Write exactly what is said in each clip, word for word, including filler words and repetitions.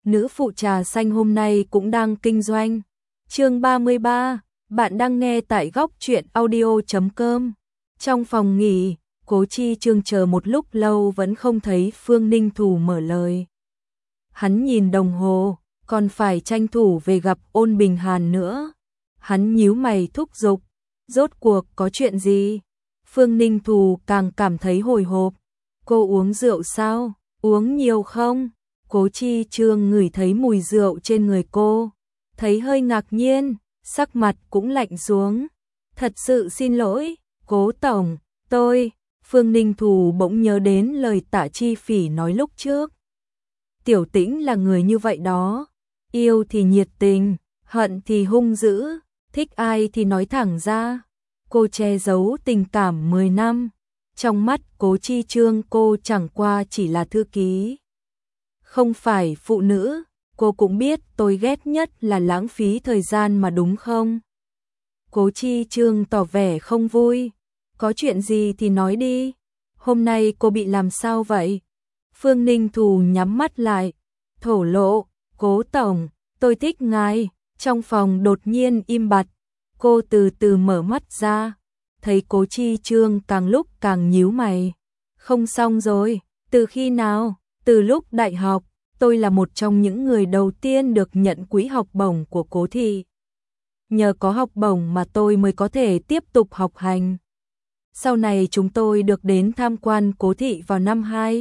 nữ phụ trà xanh hôm nay cũng đang kinh doanh. Chương ba mươi ba, bạn đang nghe tại góc truyện audio chấm com. Trong phòng nghỉ, Cố Chi Chương chờ một lúc lâu vẫn không thấy Phương Ninh Thù mở lời. Hắn nhìn đồng hồ, còn phải tranh thủ về gặp Ôn Bình Hàn nữa. Hắn nhíu mày thúc giục, rốt cuộc có chuyện gì? Phương Ninh Thù càng cảm thấy hồi hộp. Cô uống rượu sao? Uống nhiều không? Cố Chi Chương ngửi thấy mùi rượu trên người cô, thấy hơi ngạc nhiên, sắc mặt cũng lạnh xuống. Thật sự xin lỗi, Cố tổng, tôi, Phương Ninh Thù bỗng nhớ đến lời Tạ Chi Phỉ nói lúc trước. Tiểu Tĩnh là người như vậy đó, yêu thì nhiệt tình, hận thì hung dữ, thích ai thì nói thẳng ra. Cô che giấu tình cảm mười năm, trong mắt Cố Chi Chương cô chẳng qua chỉ là thư ký. Không phải phụ nữ, cô cũng biết tôi ghét nhất là lãng phí thời gian mà đúng không? Cố Chi Chương tỏ vẻ không vui. Có chuyện gì thì nói đi. Hôm nay cô bị làm sao vậy? Phương Ninh Thù nhắm mắt lại, thổ lộ, Cố tổng, tôi thích ngài. Trong phòng đột nhiên im bặt, cô từ từ mở mắt ra, thấy Cố Chi Chương càng lúc càng nhíu mày. Không xong rồi, từ khi nào? Từ lúc đại học, tôi là một trong những người đầu tiên được nhận quỹ học bổng của Cố thị. Nhờ có học bổng mà tôi mới có thể tiếp tục học hành. Sau này chúng tôi được đến tham quan Cố thị vào năm hai.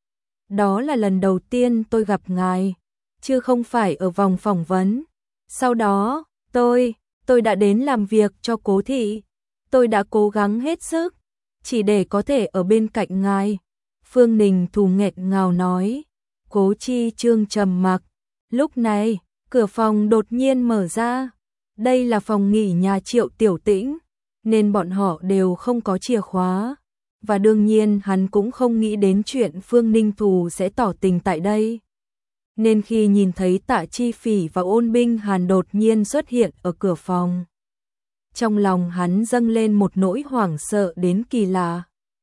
Đó là lần đầu tiên tôi gặp ngài, chứ không phải ở vòng phỏng vấn. Sau đó, tôi, tôi đã đến làm việc cho Cố thị. Tôi đã cố gắng hết sức, chỉ để có thể ở bên cạnh ngài. Phương Ninh Thù nghẹn ngào nói. Cố Chi Chương trầm mặc. Lúc này, cửa phòng đột nhiên mở ra. Đây là phòng nghỉ nhà Triệu Tiểu Tĩnh, nên bọn họ đều không có chìa khóa. Và đương nhiên hắn cũng không nghĩ đến chuyện Phương Ninh Thù sẽ tỏ tình tại đây. Nên khi nhìn thấy Tạ Chi Phỉ và Ôn Bình Hàn đột nhiên xuất hiện ở cửa phòng, trong lòng hắn dâng lên một nỗi hoảng sợ đến kỳ lạ.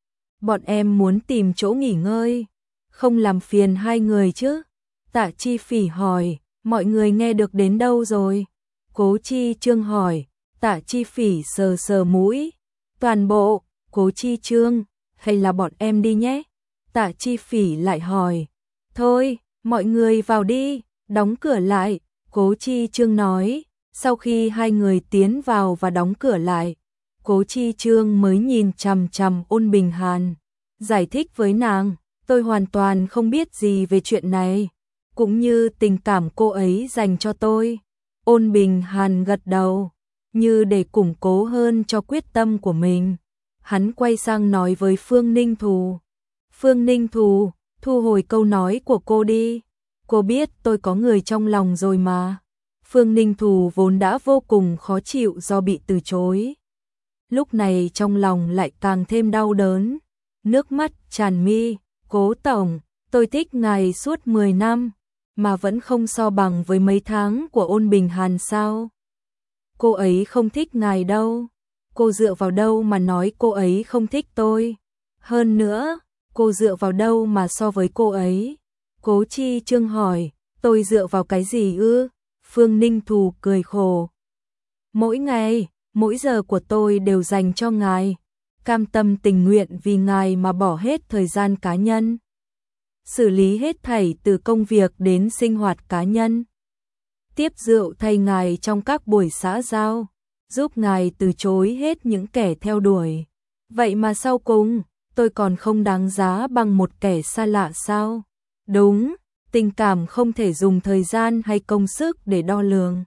Bọn em muốn tìm chỗ nghỉ ngơi, không làm phiền hai người chứ? Tạ Chi Phỉ hỏi. Mọi người nghe được đến đâu rồi? Cố Chi Chương hỏi. Tạ Chi Phỉ sờ sờ mũi. Toàn bộ. Cố Chi Chương, hay là bọn em đi nhé? Tạ Chi Phỉ lại hỏi. Thôi, mọi người vào đi, đóng cửa lại. Cố Chi Chương nói. Sau khi hai người tiến vào và đóng cửa lại, Cố Chi Chương mới nhìn chằm chằm Ôn Bình Hàn, giải thích với nàng. Tôi hoàn toàn không biết gì về chuyện này, cũng như tình cảm cô ấy dành cho tôi. Ôn Bình Hàn gật đầu, như để củng cố hơn cho quyết tâm của mình. Hắn quay sang nói với Phương Ninh Thù. Phương Ninh Thù, thu hồi câu nói của cô đi. Cô biết tôi có người trong lòng rồi mà. Phương Ninh Thù vốn đã vô cùng khó chịu do bị từ chối. Lúc này trong lòng lại càng thêm đau đớn. Nước mắt tràn mi. Cố tổng, tôi thích ngài suốt mười năm, mà vẫn không so bằng với mấy tháng của Ôn Bình Hàn sao? Cô ấy không thích ngài đâu. Cô dựa vào đâu mà nói cô ấy không thích tôi? Hơn nữa, cô dựa vào đâu mà so với cô ấy? Cố Chi Chương hỏi. Tôi dựa vào cái gì ư? Phương Ninh Thù cười khổ. Mỗi ngày, mỗi giờ của tôi đều dành cho ngài. Cam tâm tình nguyện vì ngài mà bỏ hết thời gian cá nhân. Xử lý hết thảy từ công việc đến sinh hoạt cá nhân. Tiếp rượu thay ngài trong các buổi xã giao. Giúp ngài từ chối hết những kẻ theo đuổi. Vậy mà sau cùng, tôi còn không đáng giá bằng một kẻ xa lạ sao? Đúng, tình cảm không thể dùng thời gian hay công sức để đo lường.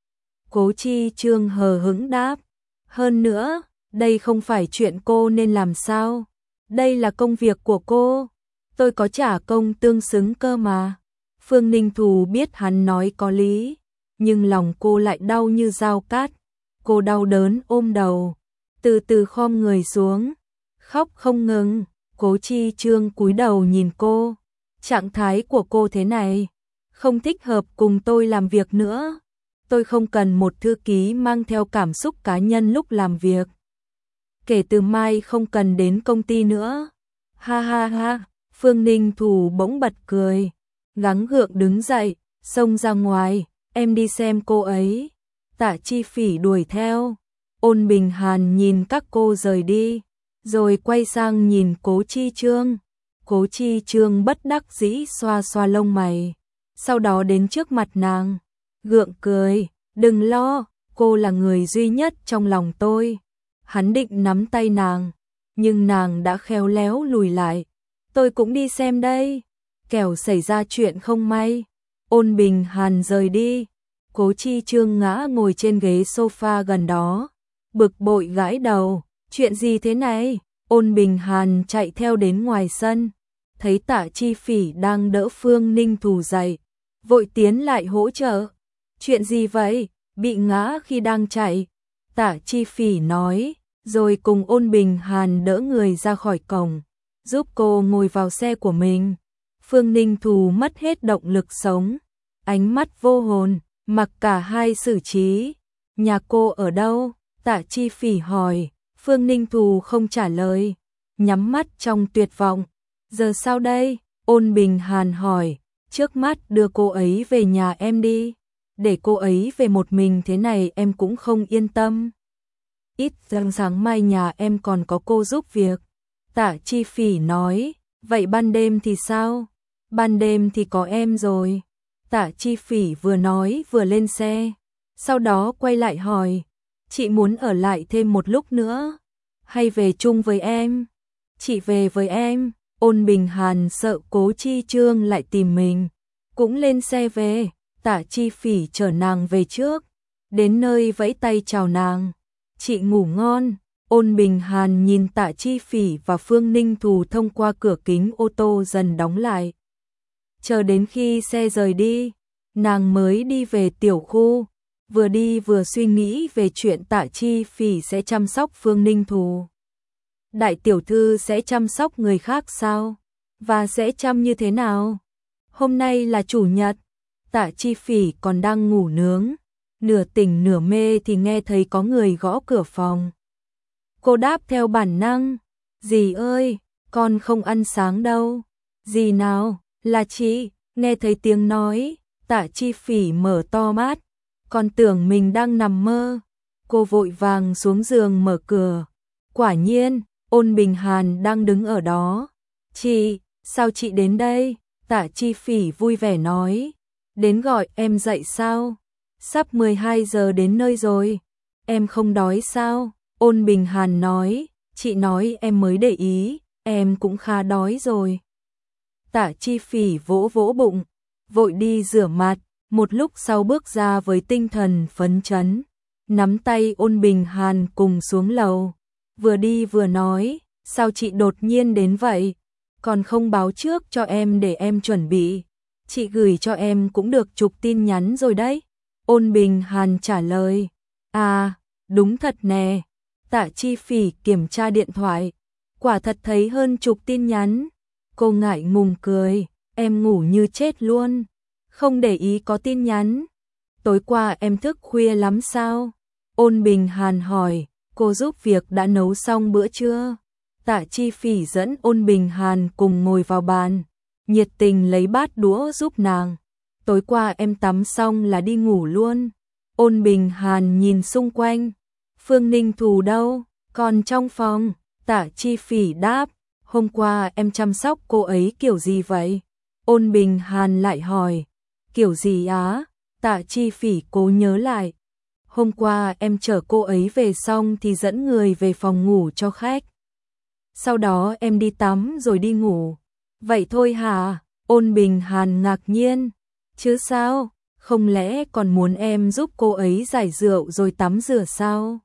Cố Chi Chương hờ hững đáp. Hơn nữa, đây không phải chuyện cô nên làm sao? Đây là công việc của cô. Tôi có trả công tương xứng cơ mà. Phương Ninh Thù biết hắn nói có lý, nhưng lòng cô lại đau như dao cát. Cô đau đớn ôm đầu, từ từ khom người xuống, khóc không ngừng. Cố Chi Chương cúi đầu nhìn cô. Trạng thái của cô thế này, không thích hợp cùng tôi làm việc nữa. Tôi không cần một thư ký mang theo cảm xúc cá nhân lúc làm việc. Kể từ mai không cần đến công ty nữa. Ha ha ha, Phương Ninh Thù bỗng bật cười, gắng gượng đứng dậy, xông ra ngoài, em đi xem cô ấy. Tạ Chi Phỉ đuổi theo. Ôn Bình Hàn nhìn các cô rời đi, rồi quay sang nhìn Cố Chi Trương. Cố Chi Trương bất đắc dĩ xoa xoa lông mày, sau đó đến trước mặt nàng, gượng cười, đừng lo, cô là người duy nhất trong lòng tôi. Hắn định nắm tay nàng, nhưng nàng đã khéo léo lùi lại. Tôi cũng đi xem đây, kẻo xảy ra chuyện không may. Ôn Bình Hàn rời đi, Cố Chi Trương ngã ngồi trên ghế sofa gần đó, bực bội gãi đầu, chuyện gì thế này? Ôn Bình Hàn chạy theo đến ngoài sân, thấy Tạ Chi Phỉ đang đỡ Phương Ninh Thù dậy, vội tiến lại hỗ trợ. Chuyện gì vậy? Bị ngã khi đang chạy. Tạ Chi Phỉ nói, rồi cùng Ôn Bình Hàn đỡ người ra khỏi cổng, giúp cô ngồi vào xe của mình. Phương Ninh Thù mất hết động lực sống, ánh mắt vô hồn, mặc cả hai xử trí. Nhà cô ở đâu? Tạ Chi Phỉ hỏi. Phương Ninh Thù không trả lời, nhắm mắt trong tuyệt vọng. Giờ sao đây? Ôn Bình Hàn hỏi. Trước mắt đưa cô ấy về nhà em đi, để cô ấy về một mình thế này em cũng không yên tâm. Ít rằng sáng mai nhà em còn có cô giúp việc. Tạ Chi Phỉ nói. Vậy ban đêm thì sao? Ban đêm thì có em rồi. Tạ Chi Phỉ vừa nói vừa lên xe, sau đó quay lại hỏi, chị muốn ở lại thêm một lúc nữa, hay về chung với em? Chị về với em. Ôn Bình Hàn sợ Cố Chi Trương lại tìm mình, cũng lên xe về. Tạ Chi Phỉ chở nàng về trước, đến nơi vẫy tay chào nàng. Chị ngủ ngon. Ôn Bình Hàn nhìn Tạ Chi Phỉ và Phương Ninh Thù thông qua cửa kính ô tô dần đóng lại. Chờ đến khi xe rời đi, nàng mới đi về tiểu khu, vừa đi vừa suy nghĩ về chuyện Tạ Chi Phỉ sẽ chăm sóc Phương Ninh Thù. Đại tiểu thư sẽ chăm sóc người khác sao? Và sẽ chăm như thế nào? Hôm nay là chủ nhật, Tạ Chi Phỉ còn đang ngủ nướng, nửa tỉnh nửa mê thì nghe thấy có người gõ cửa phòng. Cô đáp theo bản năng, dì ơi, con không ăn sáng đâu. Dì nào? Là chị. Nghe thấy tiếng nói, Tạ Chi Phỉ mở to mắt, còn tưởng mình đang nằm mơ. Cô vội vàng xuống giường mở cửa. Quả nhiên, Ôn Bình Hàn đang đứng ở đó. Chị, sao chị đến đây? Tạ Chi Phỉ vui vẻ nói. Đến gọi em dậy sao? Sắp mười hai giờ đến nơi rồi. Em không đói sao? Ôn Bình Hàn nói. Chị nói em mới để ý, em cũng khá đói rồi. Tạ Chi Phỉ vỗ vỗ bụng, vội đi rửa mặt, một lúc sau bước ra với tinh thần phấn chấn, nắm tay Ôn Bình Hàn cùng xuống lầu, vừa đi vừa nói, sao chị đột nhiên đến vậy, còn không báo trước cho em để em chuẩn bị, chị gửi cho em cũng được chục tin nhắn rồi đấy. Ôn Bình Hàn trả lời, à, đúng thật nè. Tạ Chi Phỉ kiểm tra điện thoại, quả thật thấy hơn chục tin nhắn. Cô ngại ngùng cười, em ngủ như chết luôn, không để ý có tin nhắn. Tối qua em thức khuya lắm sao? Ôn Bình Hàn hỏi. Cô giúp việc đã nấu xong bữa trưa? Tạ Chi Phỉ dẫn Ôn Bình Hàn cùng ngồi vào bàn, nhiệt tình lấy bát đũa giúp nàng. Tối qua em tắm xong là đi ngủ luôn. Ôn Bình Hàn nhìn xung quanh. Phương Ninh Thù đâu? Còn trong phòng. Tạ Chi Phỉ đáp. Hôm qua em chăm sóc cô ấy kiểu gì vậy? Ôn Bình Hàn lại hỏi. Kiểu gì á? Tạ Chi Phỉ cố nhớ lại. Hôm qua em chở cô ấy về xong thì dẫn người về phòng ngủ cho khách. Sau đó em đi tắm rồi đi ngủ. Vậy thôi hả? Ôn Bình Hàn ngạc nhiên. Chứ sao? Không lẽ còn muốn em giúp cô ấy giải rượu rồi tắm rửa sao?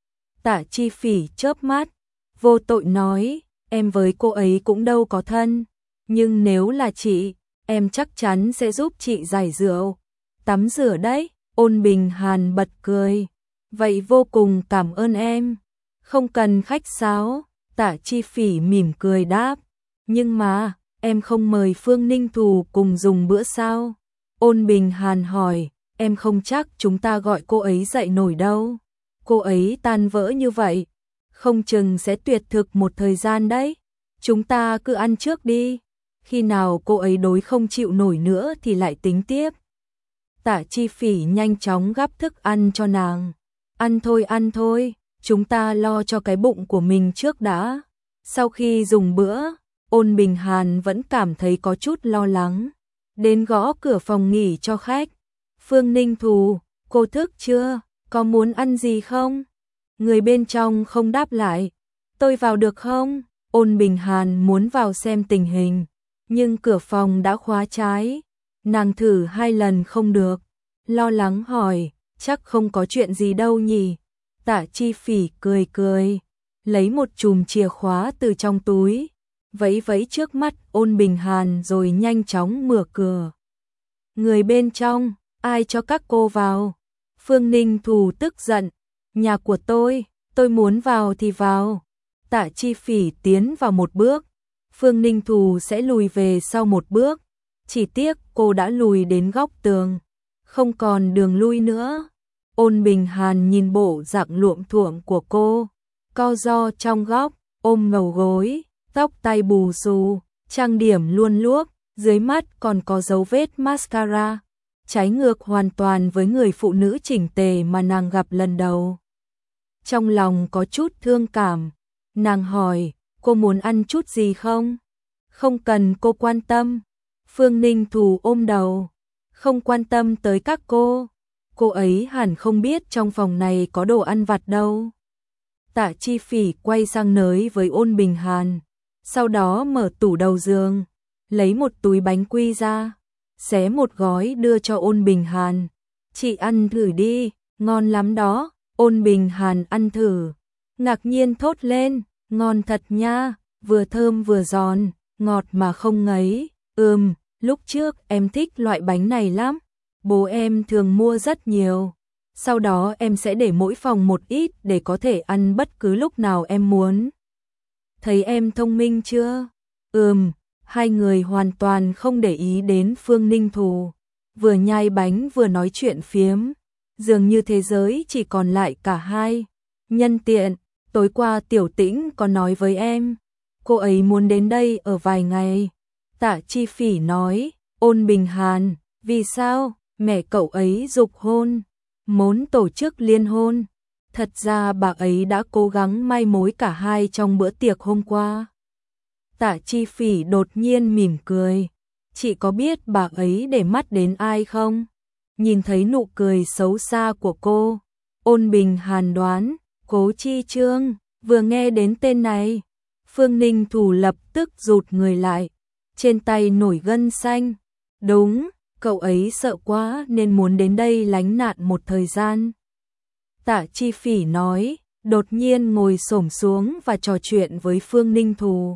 Tạ Chi Phỉ chớp mắt, vô tội nói. Em với cô ấy cũng đâu có thân, nhưng nếu là chị, em chắc chắn sẽ giúp chị giải rượu, tắm rửa đấy. Ôn Bình Hàn bật cười. Vậy vô cùng cảm ơn em. Không cần khách sáo. Tạ Chi Phỉ mỉm cười đáp. Nhưng mà, em không mời Phương Ninh Thù cùng dùng bữa sao? Ôn Bình Hàn hỏi. Em không chắc chúng ta gọi cô ấy dậy nổi đâu. Cô ấy tan vỡ như vậy, không chừng sẽ tuyệt thực một thời gian đấy. Chúng ta cứ ăn trước đi. Khi nào cô ấy đối không chịu nổi nữa thì lại tính tiếp. Tạ Chi Phỉ nhanh chóng gắp thức ăn cho nàng. Ăn thôi ăn thôi, chúng ta lo cho cái bụng của mình trước đã. Sau khi dùng bữa, Ôn Bình Hàn vẫn cảm thấy có chút lo lắng. Đến gõ cửa phòng nghỉ cho khách. Phương Ninh Thù, cô thức chưa? Có muốn ăn gì không? Người bên trong không đáp lại. Tôi vào được không? Ôn Bình Hàn muốn vào xem tình hình, nhưng cửa phòng đã khóa trái. Nàng thử hai lần không được, lo lắng hỏi, chắc không có chuyện gì đâu nhỉ? Tạ Chi Phỉ cười cười, lấy một chùm chìa khóa từ trong túi, vẫy vẫy trước mắt Ôn Bình Hàn rồi nhanh chóng mở cửa. Người bên trong, ai cho các cô vào? Phương Ninh Thù tức giận, nhà của tôi, tôi muốn vào thì vào. Tạ Chi Phỉ tiến vào một bước, Phương Ninh Thù sẽ lùi về sau một bước, chỉ tiếc cô đã lùi đến góc tường, không còn đường lui nữa. Ôn Bình Hàn nhìn bộ dạng luộm thuộm của cô, co ro trong góc, ôm ngầu gối, tóc tai bù xù, trang điểm luôn luốc, dưới mắt còn có dấu vết mascara, trái ngược hoàn toàn với người phụ nữ chỉnh tề mà nàng gặp lần đầu. Trong lòng có chút thương cảm, nàng hỏi, cô muốn ăn chút gì không? Không cần cô quan tâm. Phương Ninh Thù ôm đầu, không quan tâm tới các cô. Cô ấy hẳn không biết trong phòng này có đồ ăn vặt đâu. Tạ Chi Phỉ quay sang nới với Ôn Bình Hàn, sau đó mở tủ đầu giường, lấy một túi bánh quy ra, xé một gói đưa cho Ôn Bình Hàn. Chị ăn thử đi, ngon lắm đó. Ôn Bình Hàn ăn thử, ngạc nhiên thốt lên, ngon thật nha, vừa thơm vừa giòn, ngọt mà không ngấy. Ừm, lúc trước em thích loại bánh này lắm, bố em thường mua rất nhiều. Sau đó em sẽ để mỗi phòng một ít để có thể ăn bất cứ lúc nào em muốn. Thấy em thông minh chưa? Ừm, hai người hoàn toàn không để ý đến Phương Ninh Thù, vừa nhai bánh vừa nói chuyện phiếm, dường như thế giới chỉ còn lại cả hai. Nhân tiện, tối qua Tiểu Tĩnh có nói với em, cô ấy muốn đến đây ở vài ngày. Tạ Chi Phỉ nói. Ôn Bình Hàn, vì sao? Mẹ cậu ấy giục hôn, muốn tổ chức liên hôn. Thật ra bà ấy đã cố gắng mai mối cả hai trong bữa tiệc hôm qua. Tạ Chi Phỉ đột nhiên mỉm cười. Chị có biết bà ấy để mắt đến ai không? Nhìn thấy nụ cười xấu xa của cô, Ôn Bình Hàn đoán, Cố Chi Trương. Vừa nghe đến tên này, Phương Ninh Thù lập tức rụt người lại, trên tay nổi gân xanh. Đúng, cậu ấy sợ quá nên muốn đến đây lánh nạn một thời gian. Tạ Chi Phỉ nói, đột nhiên ngồi xổm xuống và trò chuyện với Phương Ninh Thù.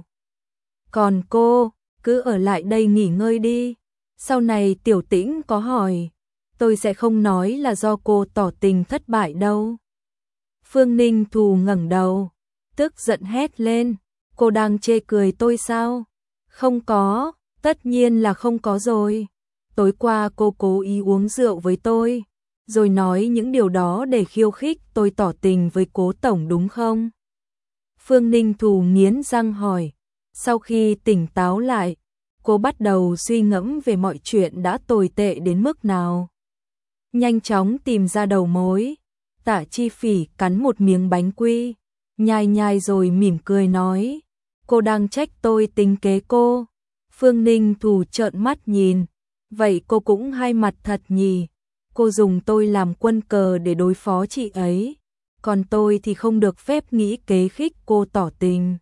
Còn cô, cứ ở lại đây nghỉ ngơi đi. Sau này Tiểu Tĩnh có hỏi, tôi sẽ không nói là do cô tỏ tình thất bại đâu. Phương Ninh Thù ngẩng đầu, tức giận hét lên, cô đang chê cười tôi sao? Không có, tất nhiên là không có rồi. Tối qua cô cố ý uống rượu với tôi, rồi nói những điều đó để khiêu khích tôi tỏ tình với Cố tổng đúng không? Phương Ninh Thù nghiến răng hỏi. Sau khi tỉnh táo lại, cô bắt đầu suy ngẫm về mọi chuyện đã tồi tệ đến mức nào. Nhanh chóng tìm ra đầu mối. Tạ Chi Phỉ cắn một miếng bánh quy, nhai nhai rồi mỉm cười nói, cô đang trách tôi tính kế cô. Phương Ninh Thù trợn mắt nhìn, vậy cô cũng hai mặt thật nhỉ. Cô dùng tôi làm quân cờ để đối phó chị ấy, còn tôi thì không được phép nghĩ kế khích cô tỏ tình.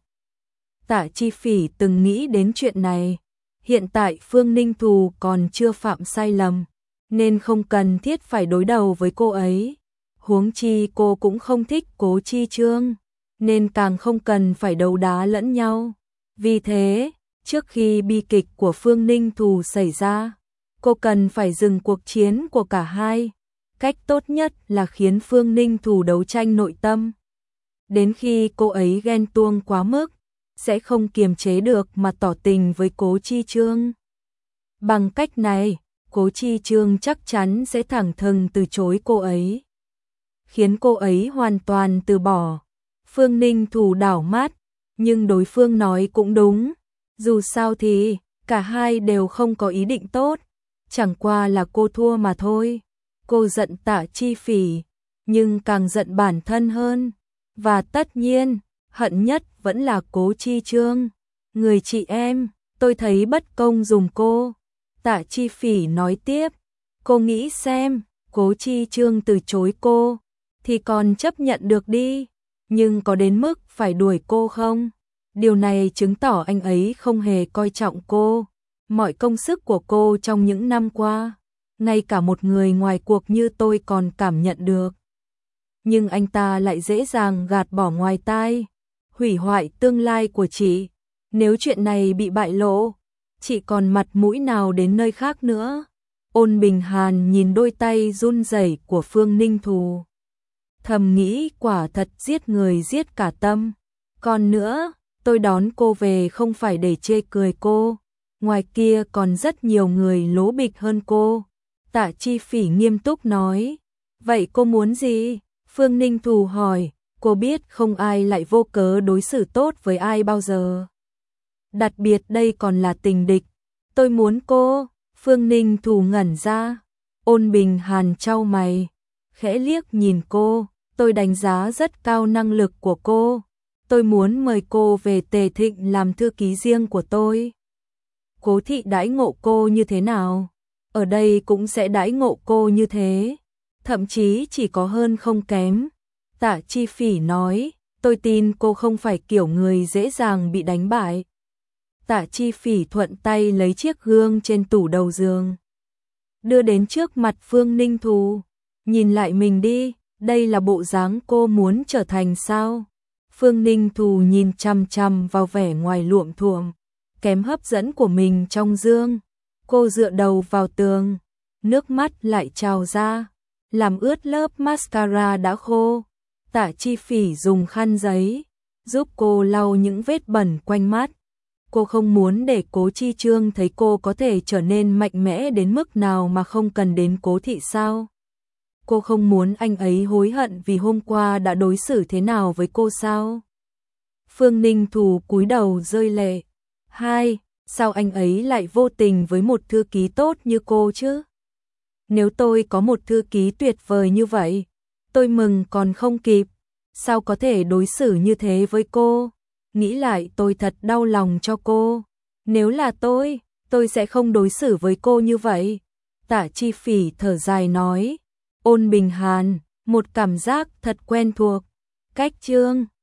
Tạ Chi Phỉ từng nghĩ đến chuyện này. Hiện tại Phương Ninh Thù còn chưa phạm sai lầm, nên không cần thiết phải đối đầu với cô ấy. Huống chi cô cũng không thích Cố Chi Trương, nên càng không cần phải đấu đá lẫn nhau. Vì thế, trước khi bi kịch của Phương Ninh Thù xảy ra, cô cần phải dừng cuộc chiến của cả hai. Cách tốt nhất là khiến Phương Ninh Thù đấu tranh nội tâm. Đến khi cô ấy ghen tuông quá mức, sẽ không kiềm chế được mà tỏ tình với Cố Chi Trương. Bằng cách này, Cố Chi Trương chắc chắn sẽ thẳng thừng từ chối cô ấy, khiến cô ấy hoàn toàn từ bỏ. Phương Ninh Thù đảo mắt, nhưng đối phương nói cũng đúng. Dù sao thì, cả hai đều không có ý định tốt. chẳng qua là cô thua mà thôi. Cô giận Tạ Chi Phỉ, nhưng càng giận bản thân hơn. Và tất nhiên, hận nhất vẫn là Cố Chi Trương. Người chị em, tôi thấy bất công dùng cô. Tạ Chi Phỉ nói tiếp, cô nghĩ xem, Cố Chi Trương từ chối cô, thì còn chấp nhận được đi. Nhưng có đến mức phải đuổi cô không? Điều này chứng tỏ anh ấy không hề coi trọng cô. Mọi công sức của cô trong những năm qua, ngay cả một người ngoài cuộc như tôi còn cảm nhận được. Nhưng anh ta lại dễ dàng gạt bỏ ngoài tai, hủy hoại tương lai của chị. Nếu chuyện này bị bại lộ, chị còn mặt mũi nào đến nơi khác nữa. Ôn Bình Hàn nhìn đôi tay run rẩy của Phương Ninh Thù, thầm nghĩ quả thật giết người giết cả tâm. Còn nữa, tôi đón cô về không phải để chê cười cô, ngoài kia còn rất nhiều người lố bịch hơn cô. Tạ Chi Phỉ nghiêm túc nói, vậy cô muốn gì? Phương Ninh Thù hỏi, cô biết không ai lại vô cớ đối xử tốt với ai bao giờ. Đặc biệt đây còn là tình địch. Tôi muốn cô. Phương Ninh Thù ngẩn ra. Ôn Bình Hàn chau mày, khẽ liếc nhìn cô. Tôi đánh giá rất cao năng lực của cô. Tôi muốn mời cô về Tề Thịnh làm thư ký riêng của tôi. Cố thị đãi ngộ cô như thế nào? Ở đây cũng sẽ đãi ngộ cô như thế. Thậm chí chỉ có hơn không kém. Tạ Chi Phỉ nói, tôi tin cô không phải kiểu người dễ dàng bị đánh bại. Tạ Chi Phỉ thuận tay lấy chiếc gương trên tủ đầu giường, đưa đến trước mặt Phương Ninh Thù. Nhìn lại mình đi, đây là bộ dáng cô muốn trở thành sao? Phương Ninh Thù nhìn chằm chằm vào vẻ ngoài luộm thuộm, kém hấp dẫn của mình trong gương. Cô dựa đầu vào tường, nước mắt lại trào ra, làm ướt lớp mascara đã khô. Tạ Chi Phỉ dùng khăn giấy, giúp cô lau những vết bẩn quanh mắt. Cô không muốn để Cố Chi Trương thấy cô có thể trở nên mạnh mẽ đến mức nào mà không cần đến Cố thị sao? Cô không muốn anh ấy hối hận vì hôm qua đã đối xử thế nào với cô sao? Phương Ninh Thù cúi đầu rơi lệ. Hai, sao anh ấy lại vô tình với một thư ký tốt như cô chứ? Nếu tôi có một thư ký tuyệt vời như vậy, tôi mừng còn không kịp. Sao có thể đối xử như thế với cô? Nghĩ lại tôi thật đau lòng cho cô. Nếu là tôi, tôi sẽ không đối xử với cô như vậy. Tạ Chi Phỉ thở dài nói. Ôn Bình Hàn, một cảm giác thật quen thuộc. Cách Trương